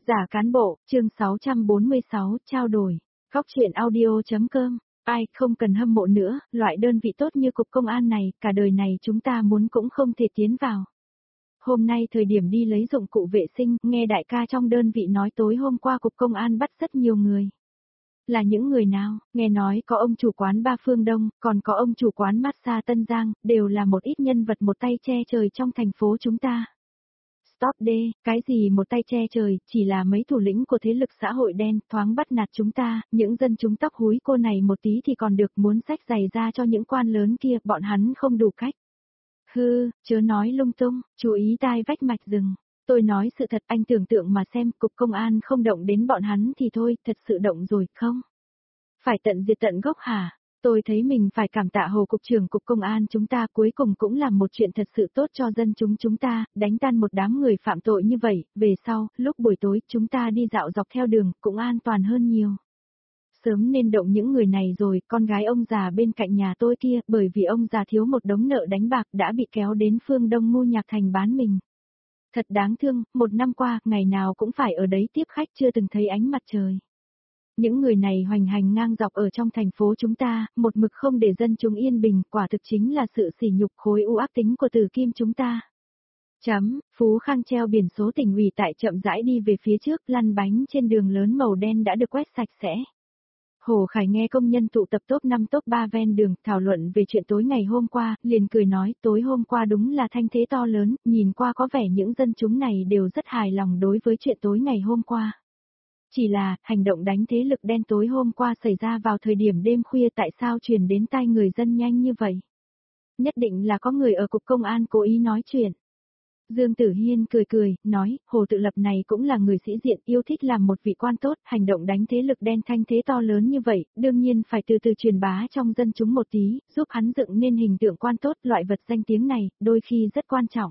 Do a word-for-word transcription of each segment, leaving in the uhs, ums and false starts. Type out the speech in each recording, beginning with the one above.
Giả cán bộ, chương sáu trăm bốn mươi sáu, trao đổi. Góc truyện audio.com. Ai không cần hâm mộ nữa, loại đơn vị tốt như cục công an này, cả đời này chúng ta muốn cũng không thể tiến vào. Hôm nay thời điểm đi lấy dụng cụ vệ sinh, nghe đại ca trong đơn vị nói tối hôm qua cục công an bắt rất nhiều người. Là những người nào, nghe nói có ông chủ quán Ba Phương Đông, còn có ông chủ quán massage Tân Giang, đều là một ít nhân vật một tay che trời trong thành phố chúng ta. Stop đê, cái gì một tay che trời, chỉ là mấy thủ lĩnh của thế lực xã hội đen, thoáng bắt nạt chúng ta, những dân chúng tóc húi cô này một tí thì còn được, muốn xách giày ra cho những quan lớn kia, bọn hắn không đủ cách. Hư, chớ nói lung tung, chú ý tai vách mạch rừng. Tôi nói sự thật, anh tưởng tượng mà xem, cục công an không động đến bọn hắn thì thôi, thật sự động rồi, không? Phải tận diệt tận gốc hả? Tôi thấy mình phải cảm tạ Hồ Cục trưởng Cục Công an chúng ta, cuối cùng cũng làm một chuyện thật sự tốt cho dân chúng chúng ta, đánh tan một đám người phạm tội như vậy, về sau, lúc buổi tối chúng ta đi dạo dọc theo đường cũng an toàn hơn nhiều. Sớm nên động những người này rồi, con gái ông già bên cạnh nhà tôi kia, bởi vì ông già thiếu một đống nợ đánh bạc đã bị kéo đến phương Đông Ngu Nhạc Thành bán mình. Thật đáng thương, một năm qua, ngày nào cũng phải ở đấy tiếp khách chưa từng thấy ánh mặt trời. Những người này hoành hành ngang dọc ở trong thành phố chúng ta, một mực không để dân chúng yên bình, quả thực chính là sự sỉ nhục khối u ác tính của Từ Kim chúng ta. Chấm, Phú Khang treo biển số tỉnh ủy tại chậm rãi đi về phía trước, lăn bánh trên đường lớn màu đen đã được quét sạch sẽ. Hồ Khải nghe công nhân tụ tập top năm top ba ven đường, thảo luận về chuyện tối ngày hôm qua, liền cười nói, tối hôm qua đúng là thanh thế to lớn, nhìn qua có vẻ những dân chúng này đều rất hài lòng đối với chuyện tối ngày hôm qua. Chỉ là, hành động đánh thế lực đen tối hôm qua xảy ra vào thời điểm đêm khuya tại sao truyền đến tai người dân nhanh như vậy? Nhất định là có người ở cục công an cố ý nói chuyện. Dương Tử Hiên cười cười, nói, Hồ Tự Lập này cũng là người sĩ diện, yêu thích làm một vị quan tốt, hành động đánh thế lực đen thanh thế to lớn như vậy, đương nhiên phải từ từ truyền bá trong dân chúng một tí, giúp hắn dựng nên hình tượng quan tốt, loại vật danh tiếng này, đôi khi rất quan trọng.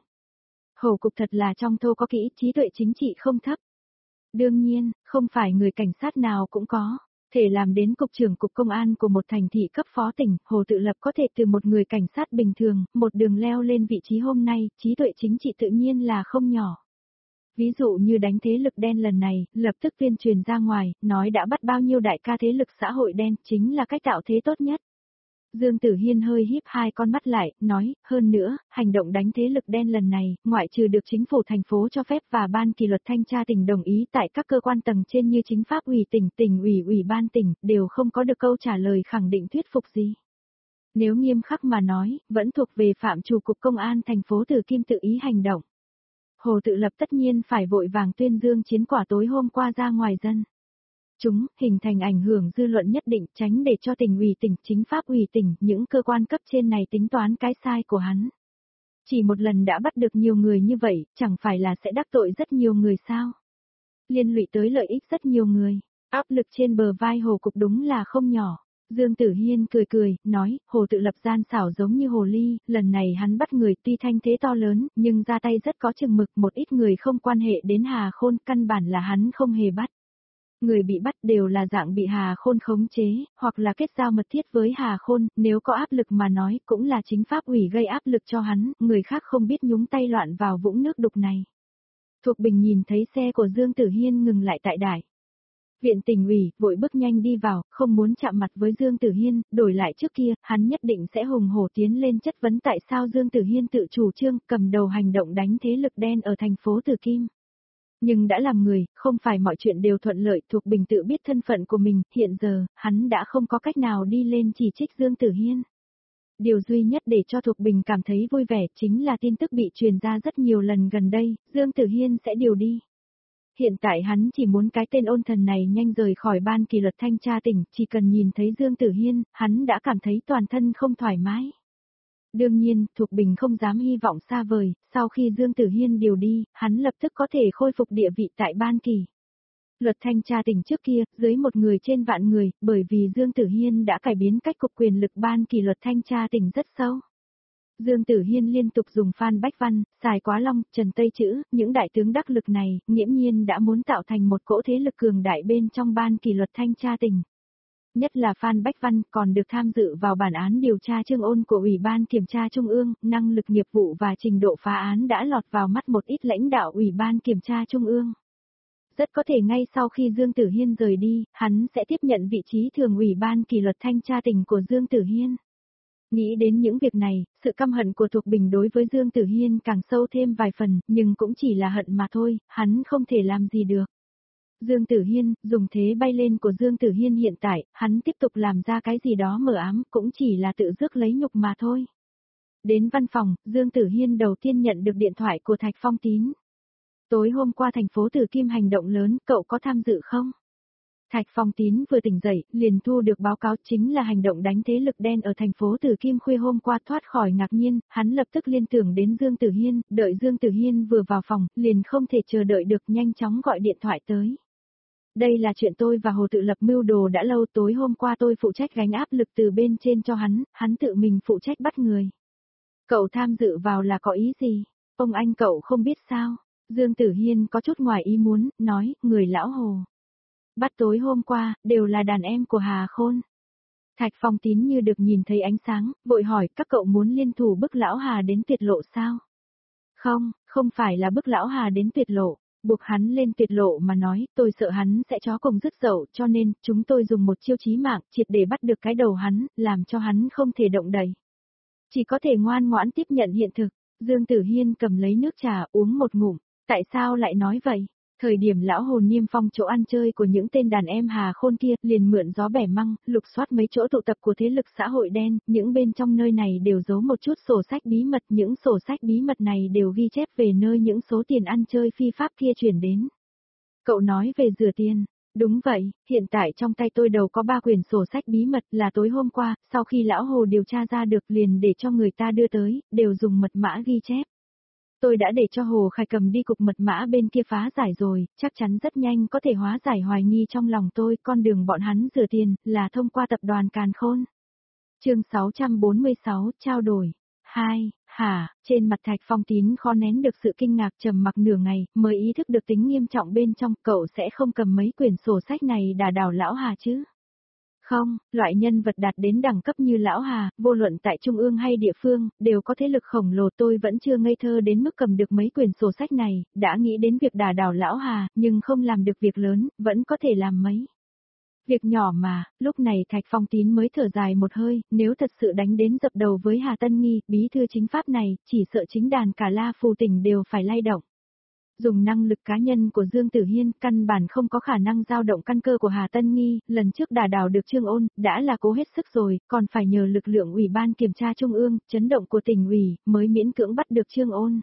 Hồ Cục thật là trong thô có kỹ, trí tuệ chính trị không thấp. Đương nhiên, không phải người cảnh sát nào cũng có. Thể làm đến cục trưởng cục công an của một thành thị cấp phó tỉnh, Hồ Tự Lập có thể từ một người cảnh sát bình thường, một đường leo lên vị trí hôm nay, trí tuệ chính trị tự nhiên là không nhỏ. Ví dụ như đánh thế lực đen lần này, lập tức tuyên truyền ra ngoài, nói đã bắt bao nhiêu đại ca thế lực xã hội đen, chính là cách tạo thế tốt nhất. Dương Tử Hiên hơi híp hai con mắt lại, nói, hơn nữa, hành động đánh thế lực đen lần này, ngoại trừ được chính phủ thành phố cho phép và ban kỷ luật thanh tra tỉnh đồng ý tại các cơ quan tầng trên như chính pháp ủy tỉnh, tỉnh ủy, ủy ban tỉnh, đều không có được câu trả lời khẳng định thuyết phục gì. Nếu nghiêm khắc mà nói, vẫn thuộc về phạm trù cục công an thành phố Từ Kim tự ý hành động. Hồ Tự Lập tất nhiên phải vội vàng tuyên dương chiến quả tối hôm qua ra ngoài dân. Chúng hình thành ảnh hưởng dư luận nhất định, tránh để cho tỉnh ủy tỉnh, chính pháp ủy tỉnh, những cơ quan cấp trên này tính toán cái sai của hắn. Chỉ một lần đã bắt được nhiều người như vậy, chẳng phải là sẽ đắc tội rất nhiều người sao? Liên lụy tới lợi ích rất nhiều người, áp lực trên bờ vai Hồ Cục đúng là không nhỏ. Dương Tử Hiên cười cười, nói, Hồ Tự Lập gian xảo giống như hồ ly, lần này hắn bắt người tuy thanh thế to lớn, nhưng ra tay rất có chừng mực, một ít người không quan hệ đến Hà Khôn, căn bản là hắn không hề bắt. Người bị bắt đều là dạng bị Hà Khôn khống chế, hoặc là kết giao mật thiết với Hà Khôn, nếu có áp lực mà nói cũng là chính pháp ủy gây áp lực cho hắn, người khác không biết nhúng tay loạn vào vũng nước đục này. Thuộc Bình nhìn thấy xe của Dương Tử Hiên ngừng lại tại đài viện tỉnh ủy, vội bước nhanh đi vào, không muốn chạm mặt với Dương Tử Hiên, đổi lại trước kia, hắn nhất định sẽ hùng hổ tiến lên chất vấn tại sao Dương Tử Hiên tự chủ trương, cầm đầu hành động đánh thế lực đen ở thành phố Từ Kim. Nhưng đã làm người, không phải mọi chuyện đều thuận lợi, Thuộc Bình tự biết thân phận của mình, hiện giờ, hắn đã không có cách nào đi lên chỉ trích Dương Tử Hiên. Điều duy nhất để cho Thuộc Bình cảm thấy vui vẻ chính là tin tức bị truyền ra rất nhiều lần gần đây, Dương Tử Hiên sẽ điều đi. Hiện tại hắn chỉ muốn cái tên ôn thần này nhanh rời khỏi ban kỷ luật thanh tra tỉnh, chỉ cần nhìn thấy Dương Tử Hiên, hắn đã cảm thấy toàn thân không thoải mái. Đương nhiên, Thuộc Bình không dám hy vọng xa vời, sau khi Dương Tử Hiên điều đi, hắn lập tức có thể khôi phục địa vị tại ban kỷ luật thanh tra tỉnh trước kia, dưới một người trên vạn người, bởi vì Dương Tử Hiên đã cải biến cách cục quyền lực ban kỷ luật thanh tra tỉnh rất sâu. Dương Tử Hiên liên tục dùng Phan Bách Văn, Sài Quá Long, Trần Tây Chữ, những đại tướng đắc lực này, nghiễm nhiên đã muốn tạo thành một cỗ thế lực cường đại bên trong ban kỷ luật thanh tra tỉnh. Nhất là Phan Bách Văn còn được tham dự vào bản án điều tra Trương Ôn của Ủy ban Kiểm tra Trung ương, năng lực nghiệp vụ và trình độ phá án đã lọt vào mắt một ít lãnh đạo Ủy ban Kiểm tra Trung ương. rất có thể ngay sau khi Dương Tử Hiên rời đi, hắn sẽ tiếp nhận vị trí thường ủy ban kỷ luật thanh tra tỉnh của Dương Tử Hiên. Nghĩ đến những việc này, sự căm hận của Thục Bình đối với Dương Tử Hiên càng sâu thêm vài phần, nhưng cũng chỉ là hận mà thôi, hắn không thể làm gì được. Dương Tử Hiên, dùng thế bay lên của Dương Tử Hiên hiện tại, hắn tiếp tục làm ra cái gì đó mờ ám, cũng chỉ là tự rước lấy nhục mà thôi. Đến văn phòng, Dương Tử Hiên đầu tiên nhận được điện thoại của Thạch Phong Tín. Tối hôm qua thành phố Tử Kim hành động lớn, cậu có tham dự không? Thạch Phong Tín vừa tỉnh dậy, liền thu được báo cáo chính là hành động đánh thế lực đen ở thành phố Tử Kim khuya hôm qua. Thoát khỏi ngạc nhiên, hắn lập tức liên tưởng đến Dương Tử Hiên, đợi Dương Tử Hiên vừa vào phòng, liền không thể chờ đợi được nhanh chóng gọi điện thoại tới. Đây là chuyện tôi và Hồ Tự Lập mưu đồ đã lâu, tối hôm qua tôi phụ trách gánh áp lực từ bên trên cho hắn, hắn tự mình phụ trách bắt người. Cậu tham dự vào là có ý gì? Ông anh cậu không biết sao? Dương Tử Hiên có chút ngoài ý muốn, nói, người lão Hồ. Bắt tối hôm qua, đều là đàn em của Hà Khôn. Thạch Phong Tín như được nhìn thấy ánh sáng, vội hỏi, các cậu muốn liên thủ bức lão Hà đến tuyệt lộ sao? Không, không phải là bức lão Hà đến tuyệt lộ, buộc hắn lên tuyệt lộ mà nói, tôi sợ hắn sẽ chó cùng dứt dậu, cho nên, chúng tôi dùng một chiêu chí mạng, triệt để bắt được cái đầu hắn, làm cho hắn không thể động đậy. Chỉ có thể ngoan ngoãn tiếp nhận hiện thực. Dương Tử Hiên cầm lấy nước trà, uống một ngụm. Tại sao lại nói vậy? Thời điểm lão Hồ niêm phong chỗ ăn chơi của những tên đàn em Hà Khôn kia, liền mượn gió bẻ măng, lục soát mấy chỗ tụ tập của thế lực xã hội đen, những bên trong nơi này đều giấu một chút sổ sách bí mật, những sổ sách bí mật này đều ghi chép về nơi những số tiền ăn chơi phi pháp kia chuyển đến. Cậu nói về rửa tiền. Đúng vậy, hiện tại trong tay tôi đầu có ba quyển sổ sách bí mật, là tối hôm qua, sau khi lão Hồ điều tra ra được liền để cho người ta đưa tới, đều dùng mật mã ghi chép. Tôi đã để cho Hồ Khải cầm đi cục mật mã bên kia phá giải rồi, chắc chắn rất nhanh có thể hóa giải hoài nghi trong lòng tôi, con đường bọn hắn rửa tiền, là thông qua tập đoàn Càn Khôn. Chương sáu trăm bốn mươi sáu, trao đổi. hai, hả, trên mặt Thạch Phong Tín khó nén được sự kinh ngạc, trầm mặc nửa ngày, mới ý thức được tính nghiêm trọng bên trong, cậu sẽ không cầm mấy quyển sổ sách này đả đảo lão Hà chứ? Không, loại nhân vật đạt đến đẳng cấp như lão Hà, vô luận tại trung ương hay địa phương, đều có thế lực khổng lồ, tôi vẫn chưa ngây thơ đến mức cầm được mấy quyển sổ sách này, đã nghĩ đến việc đả đảo lão Hà, nhưng không làm được việc lớn, vẫn có thể làm mấy. Việc nhỏ mà, lúc này Thạch Phong Tín mới thở dài một hơi, nếu thật sự đánh đến dập đầu với Hà Tân Nghi, bí thư chính pháp này, chỉ sợ chính đàn cả La Phù tỉnh đều phải lay động. Dùng năng lực cá nhân của Dương Tử Hiên, căn bản không có khả năng dao động căn cơ của Hà Tân Nghi, lần trước đả đảo được Trương Ôn, đã là cố hết sức rồi, còn phải nhờ lực lượng Ủy ban kiểm tra Trung ương, chấn động của tỉnh ủy, mới miễn cưỡng bắt được Trương Ôn.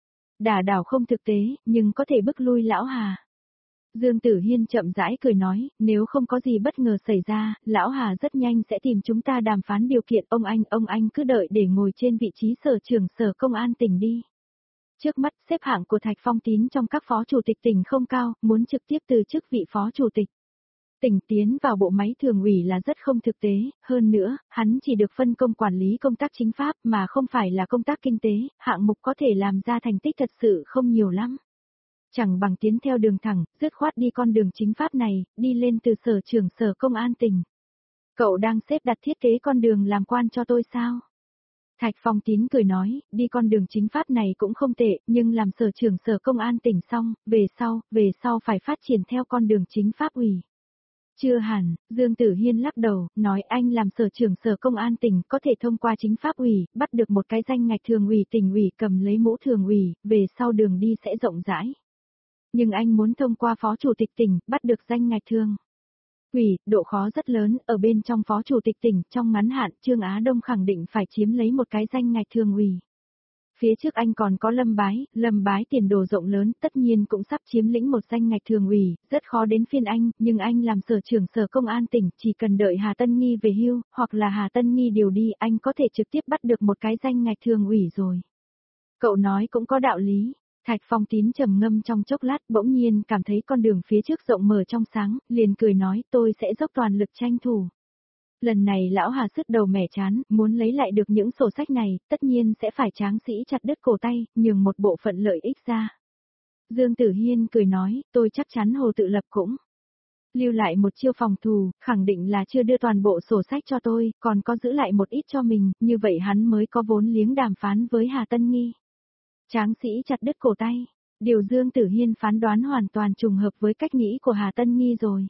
Đả đảo không thực tế, nhưng có thể bức lui lão Hà. Dương Tử Hiên chậm rãi cười nói, nếu không có gì bất ngờ xảy ra, lão Hà rất nhanh sẽ tìm chúng ta đàm phán điều kiện, ông anh, ông anh cứ đợi để ngồi trên vị trí sở trưởng sở công an tỉnh đi. Trước mắt, xếp hạng của Thạch Phong Tín trong các phó chủ tịch tỉnh không cao, muốn trực tiếp từ chức vị phó chủ tịch tỉnh tiến vào bộ máy thường ủy là rất không thực tế, hơn nữa, hắn chỉ được phân công quản lý công tác chính pháp mà không phải là công tác kinh tế, hạng mục có thể làm ra thành tích thật sự không nhiều lắm. Chẳng bằng tiến theo đường thẳng, dứt khoát đi con đường chính pháp này, đi lên từ sở trưởng sở công an tỉnh. Cậu đang xếp đặt thiết kế con đường làm quan cho tôi sao? Thạch Phong Tín cười nói, đi con đường chính pháp này cũng không tệ, nhưng làm sở trưởng sở công an tỉnh xong, về sau, về sau phải phát triển theo con đường chính pháp ủy. Chưa hẳn, Dương Tử Hiên lắc đầu, nói anh làm sở trưởng sở công an tỉnh có thể thông qua chính pháp ủy, bắt được một cái danh ngạch thường ủy tỉnh ủy, cầm lấy mũ thường ủy, về sau đường đi sẽ rộng rãi. Nhưng anh muốn thông qua phó chủ tịch tỉnh, bắt được danh ngạch thường ủy, độ khó rất lớn, ở bên trong phó chủ tịch tỉnh, trong ngắn hạn, Trương Á Đông khẳng định phải chiếm lấy một cái danh ngạch thường ủy. Phía trước anh còn có Lâm Bái, Lâm Bái tiền đồ rộng lớn, tất nhiên cũng sắp chiếm lĩnh một danh ngạch thường ủy, rất khó đến phiên anh, nhưng anh làm sở trưởng sở công an tỉnh, chỉ cần đợi Hà Tân Nghi về hưu, hoặc là Hà Tân Nghi điều đi, anh có thể trực tiếp bắt được một cái danh ngạch thường ủy rồi. Cậu nói cũng có đạo lý. Thạch Phong Tín trầm ngâm trong chốc lát, bỗng nhiên cảm thấy con đường phía trước rộng mở trong sáng, liền cười nói, tôi sẽ dốc toàn lực tranh thủ. Lần này lão Hà sứt đầu mẻ chán, muốn lấy lại được những sổ sách này, tất nhiên sẽ phải tráng sĩ chặt đứt cổ tay, nhường một bộ phận lợi ích ra. Dương Tử Hiên cười nói, tôi chắc chắn Hồ Tự Lập cũng lưu lại một chiêu phòng thủ, khẳng định là chưa đưa toàn bộ sổ sách cho tôi, còn có giữ lại một ít cho mình, như vậy hắn mới có vốn liếng đàm phán với Hà Tân Nghi. Tráng sĩ chặt đứt cổ tay. Điều Dương Tử Hiên phán đoán hoàn toàn trùng hợp với cách nghĩ của Hà Tân Nghi rồi.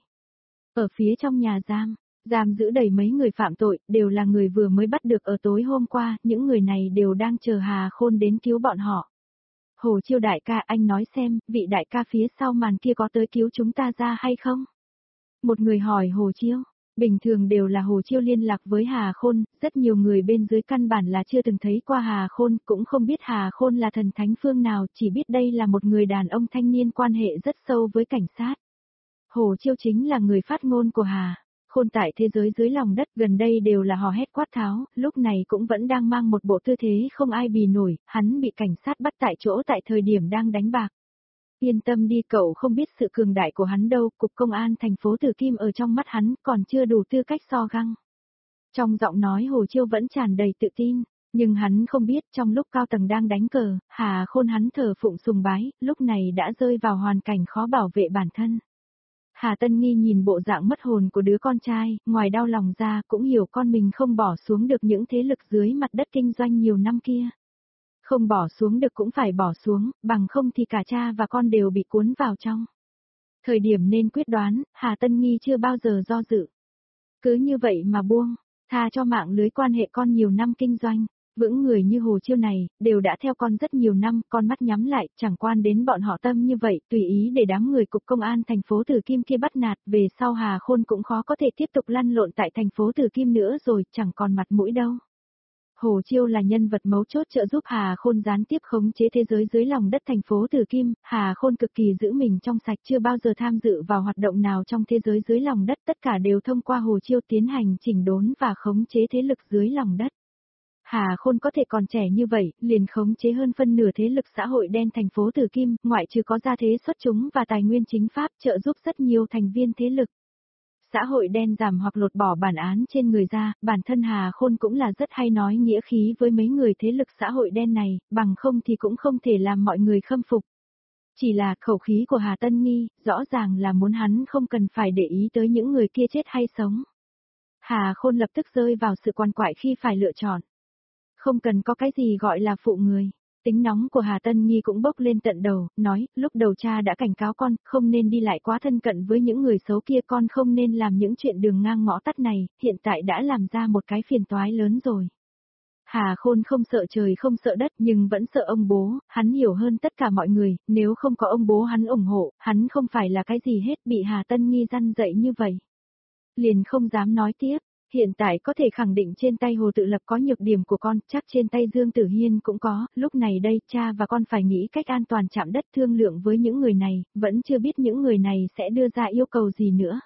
Ở phía trong nhà giam, giam giữ đầy mấy người phạm tội, đều là người vừa mới bắt được ở tối hôm qua, những người này đều đang chờ Hà Khôn đến cứu bọn họ. Hồ Chiêu đại ca, anh nói xem, vị đại ca phía sau màn kia có tới cứu chúng ta ra hay không? Một người hỏi Hồ Chiêu, bình thường đều là Hồ Chiêu liên lạc với Hà Khôn, rất nhiều người bên dưới căn bản là chưa từng thấy qua Hà Khôn, cũng không biết Hà Khôn là thần thánh phương nào, chỉ biết đây là một người đàn ông thanh niên quan hệ rất sâu với cảnh sát. Hồ Chiêu chính là người phát ngôn của Hà Khôn tại thế giới dưới lòng đất, gần đây đều là hò hét quát tháo, lúc này cũng vẫn đang mang một bộ tư thế không ai bì nổi, hắn bị cảnh sát bắt tại chỗ tại thời điểm đang đánh bạc. Yên tâm đi, cậu không biết sự cường đại của hắn đâu, cục công an thành phố Từ Kim ở trong mắt hắn còn chưa đủ tư cách so găng. Trong giọng nói Hồ Chiêu vẫn tràn đầy tự tin, nhưng hắn không biết trong lúc cao tầng đang đánh cờ, Hà Khôn hắn thờ phụng sùng bái, lúc này đã rơi vào hoàn cảnh khó bảo vệ bản thân. Hà Tân Nghi nhìn bộ dạng mất hồn của đứa con trai, ngoài đau lòng ra cũng hiểu con mình không bỏ xuống được những thế lực dưới mặt đất kinh doanh nhiều năm kia. Không bỏ xuống được cũng phải bỏ xuống, bằng không thì cả cha và con đều bị cuốn vào trong. Thời điểm nên quyết đoán, Hà Tân Nghi chưa bao giờ do dự. Cứ như vậy mà buông, tha cho mạng lưới quan hệ con nhiều năm kinh doanh. Vững người như Hồ Chiêu này, đều đã theo con rất nhiều năm, con mắt nhắm lại, chẳng quan đến bọn họ tâm như vậy, tùy ý để đám người cục công an thành phố Từ Kim kia bắt nạt, về sau Hà Khôn cũng khó có thể tiếp tục lăn lộn tại thành phố Từ Kim nữa rồi, chẳng còn mặt mũi đâu. Hồ Chiêu là nhân vật mấu chốt trợ giúp Hà Khôn gián tiếp khống chế thế giới dưới lòng đất thành phố Từ Kim, Hà Khôn cực kỳ giữ mình trong sạch, chưa bao giờ tham dự vào hoạt động nào trong thế giới dưới lòng đất, tất cả đều thông qua Hồ Chiêu tiến hành chỉnh đốn và khống chế thế lực dưới lòng đất. Hà Khôn có thể còn trẻ như vậy, liền khống chế hơn phân nửa thế lực xã hội đen thành phố Từ Kim, ngoại trừ có gia thế xuất chúng và tài nguyên chính pháp trợ giúp rất nhiều thành viên thế lực. Xã hội đen giảm hoặc lột bỏ bản án trên người ra, bản thân Hà Khôn cũng là rất hay nói nghĩa khí với mấy người thế lực xã hội đen này, bằng không thì cũng không thể làm mọi người khâm phục. Chỉ là khẩu khí của Hà Tân Nghi, rõ ràng là muốn hắn không cần phải để ý tới những người kia chết hay sống. Hà Khôn lập tức rơi vào sự quan quại khi phải lựa chọn. Không cần có cái gì gọi là phụ người. Tính nóng của Hà Tân Nghi cũng bốc lên tận đầu, nói, lúc đầu cha đã cảnh cáo con, không nên đi lại quá thân cận với những người xấu kia, con không nên làm những chuyện đường ngang ngõ tắt này, hiện tại đã làm ra một cái phiền toái lớn rồi. Hà Khôn không sợ trời không sợ đất nhưng vẫn sợ ông bố, hắn hiểu hơn tất cả mọi người, nếu không có ông bố hắn ủng hộ, hắn không phải là cái gì hết, bị Hà Tân Nghi răn dậy như vậy. Liền không dám nói tiếp. Hiện tại có thể khẳng định trên tay Hồ Tự Lập có nhược điểm của con, chắc trên tay Dương Tử Hiên cũng có, lúc này đây cha và con phải nghĩ cách an toàn chạm đất thương lượng với những người này, vẫn chưa biết những người này sẽ đưa ra yêu cầu gì nữa.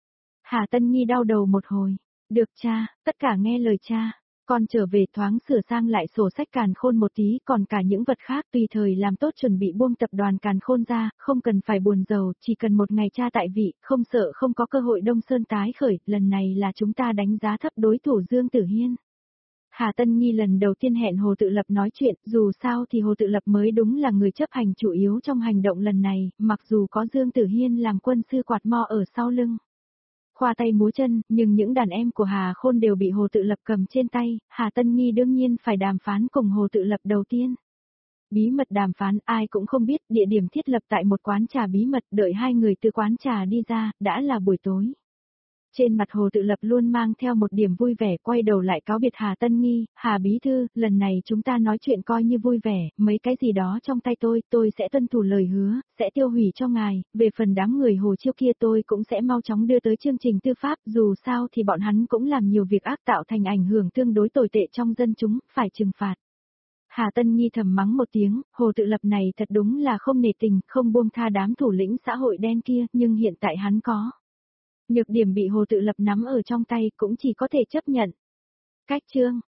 Hà Tân Nghi đau đầu một hồi, được cha, tất cả nghe lời cha. Con trở về thoáng sửa sang lại sổ sách Càn Khôn một tí, còn cả những vật khác tùy thời làm tốt chuẩn bị buông tập đoàn Càn Khôn ra, không cần phải buồn rầu, chỉ cần một ngày cha tại vị, không sợ không có cơ hội Đông Sơn tái khởi, lần này là chúng ta đánh giá thấp đối thủ Dương Tử Hiên. Hà Tân Nhi lần đầu tiên hẹn Hồ Tự Lập nói chuyện, dù sao thì Hồ Tự Lập mới đúng là người chấp hành chủ yếu trong hành động lần này, mặc dù có Dương Tử Hiên làm quân sư quạt mo ở sau lưng. Khoa tay múa chân, nhưng những đàn em của Hà Khôn đều bị Hồ Tự Lập cầm trên tay, Hà Tân Nghi đương nhiên phải đàm phán cùng Hồ Tự Lập đầu tiên. Bí mật đàm phán ai cũng không biết, địa điểm thiết lập tại một quán trà bí mật, đợi hai người từ quán trà đi ra, đã là buổi tối. Trên mặt Hồ Tự Lập luôn mang theo một điểm vui vẻ, quay đầu lại cáo biệt Hà Tân Nghi, Hà Bí Thư, lần này chúng ta nói chuyện coi như vui vẻ, mấy cái gì đó trong tay tôi, tôi sẽ tuân thủ lời hứa, sẽ tiêu hủy cho ngài, về phần đám người Hồ Chiêu kia tôi cũng sẽ mau chóng đưa tới chương trình tư pháp, dù sao thì bọn hắn cũng làm nhiều việc ác tạo thành ảnh hưởng tương đối tồi tệ trong dân chúng, phải trừng phạt. Hà Tân Nghi thầm mắng một tiếng, Hồ Tự Lập này thật đúng là không nể tình, không buông tha đám thủ lĩnh xã hội đen kia, nhưng hiện tại hắn có. Nhược điểm bị Hồ Tự Lập nắm ở trong tay cũng chỉ có thể chấp nhận. Cách chương